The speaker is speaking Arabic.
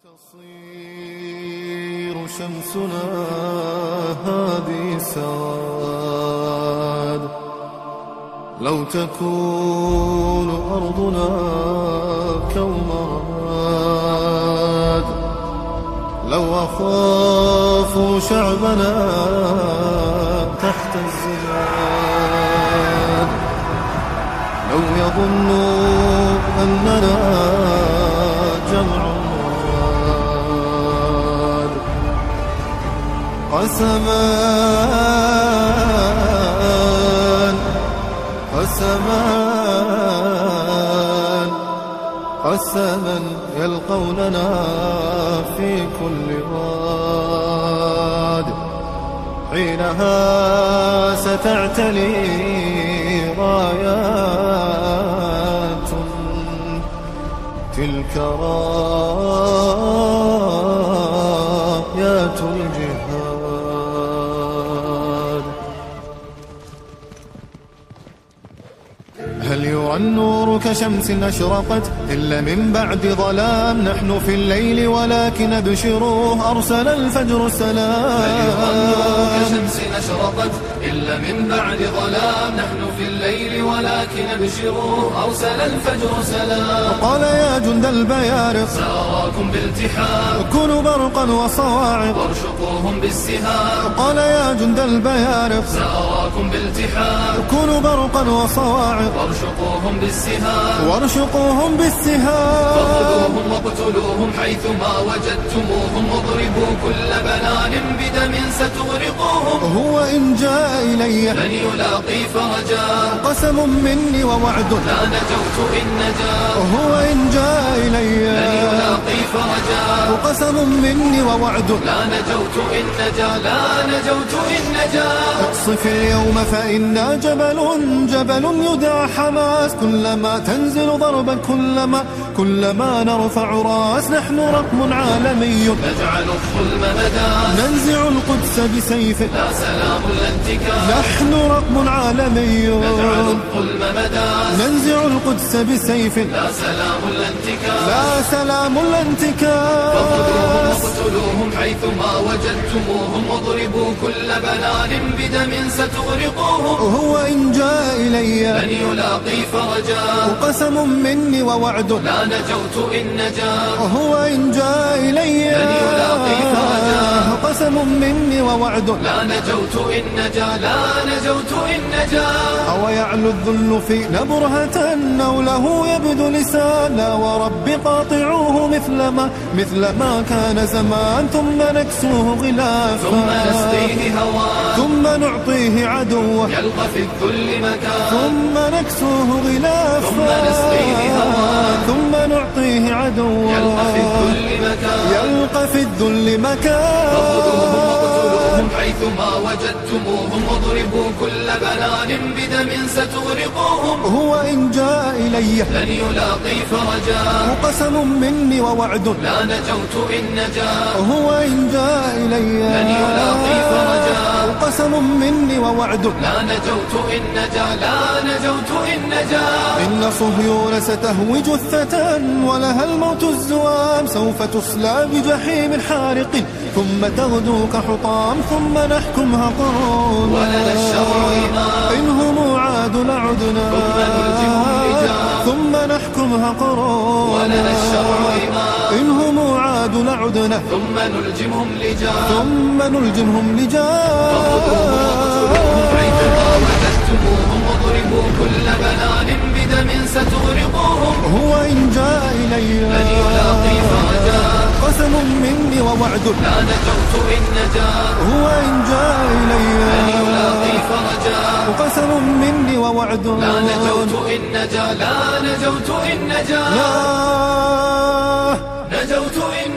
تصير شمسنا هذه سواد، لو تكون أرضنا كوم رماد، لو أخافوا شعبنا تحت الزناد، لو يظنوا أننا جمع قسمان قسمان قسما يلقوننا في كل واد، حينها ستعتلي رايات تلك رايات الجهاد. هل يرى النور كشمس أشرقت إلا من بعد ظلام؟ نحن في الليل ولكن ابشروه أرسل الفجر سلام. هل يرى النور كشمس أشرقت إلا من بعد ظلام؟ نحن في الليل ولكن ابشروه أرسل الفجر سلام. قال يا جند البيارق سأراكم بالتحام، كونوا برقا وصواعق وارشقوهم بالسهام. قال يا جند البيارق سأراكم بالتحام، كونوا برقا وصواعق وارشقوهم بالسهام. وارشقوهم بالسهام. فخذوهم واقتلوهم حيثما وجدتموهم، واضربوا كل بنان بدم ستغرقوهم. هو إن جاء إلي لن يلاقي فرجا، قسم مني ووعد لا نجوت إن نجا. هو إن جاء إلي لن يلاقي فرجا، قسم مني ووعد لا نجوت إن نجا. لا نجوت إن نجا. اقصف اليوم فإنا جبل يدعى حماس، كلما تنزل ضربا كلما نرفع راس. نحن رقم عالمي نجعل الظلم مداس، ننزع القدس بسيف لا سلام لا انتكاس. نحن رقم عالمي نجعل الظلم مداس، ننزع القدس بسيف لا سلام لا انتكاس. لا سلام لا انتكاس. فخذوهم واقتلوهم حيثما وجدتموهم، واضربوا كل بنان بدم ستغرقوهم. هو إن جاء إلي لن يلاقي فرجا، قسم مني ووعد لا نجوت إن نجا. هو إن جاء إلي لن يلاقي فرجا، قسم مني ووعد لا نجوت إن نجا. لا نجوت إن نجا. أو يعلو الذل فينا برهة أو له يبدو لسانا، ورب قاطعوه مثل ما كان زمان، ثم نكسوه غلافا ثم نسقيه هوى، ثم نعطيه عدوه يلقى في الذل مكان. ثم نكسوه غلافا ثم نسقيه هوى، ثم نعطيه عدوه يلقى في الذل مكان. يلقى في الذل مكان. فخذوهم واقتلوهم حيثما وجدتموهم، واضربوا كل بنان بدم ستغرقوهم. هو إن جاء إلي لن يلاقي فرجا، قسم مني ووعد لا نجوت إن نجا. هو إن جاء إلي لن يلاقي فرجا، قسم مني ووعد لا نجوت إن نجا. لا نجوت إن نجا. إن صهيون ستهوي جثة ولها الموت الزوام، سوف تصلى بجحيم حارق ثم تغدو كحطام، ثم نحكمها قرون. ولنا الشر إمام، إن هم عادوا عدنا ثم نلجمهم لجام. ثم نحكمها قرون. ولنا الشر إمام، إن هم عادوا عدنا ثم نلجمهم لجام. ثم نلجمهم لجام. فخذوهم حيثما وجدتموهم، واضربوا كل بنان بدم ستغرقوهم. هو إن جاء إلي لن يلاقي فرجا، قسم مني ووعد لا نجوت إن نجا. هو إن جاء إلي لن يلاقي فرجا، قسم مني ووعد لا نجوت إن نجا. لا نجوت إن نجا. لا نجوت إن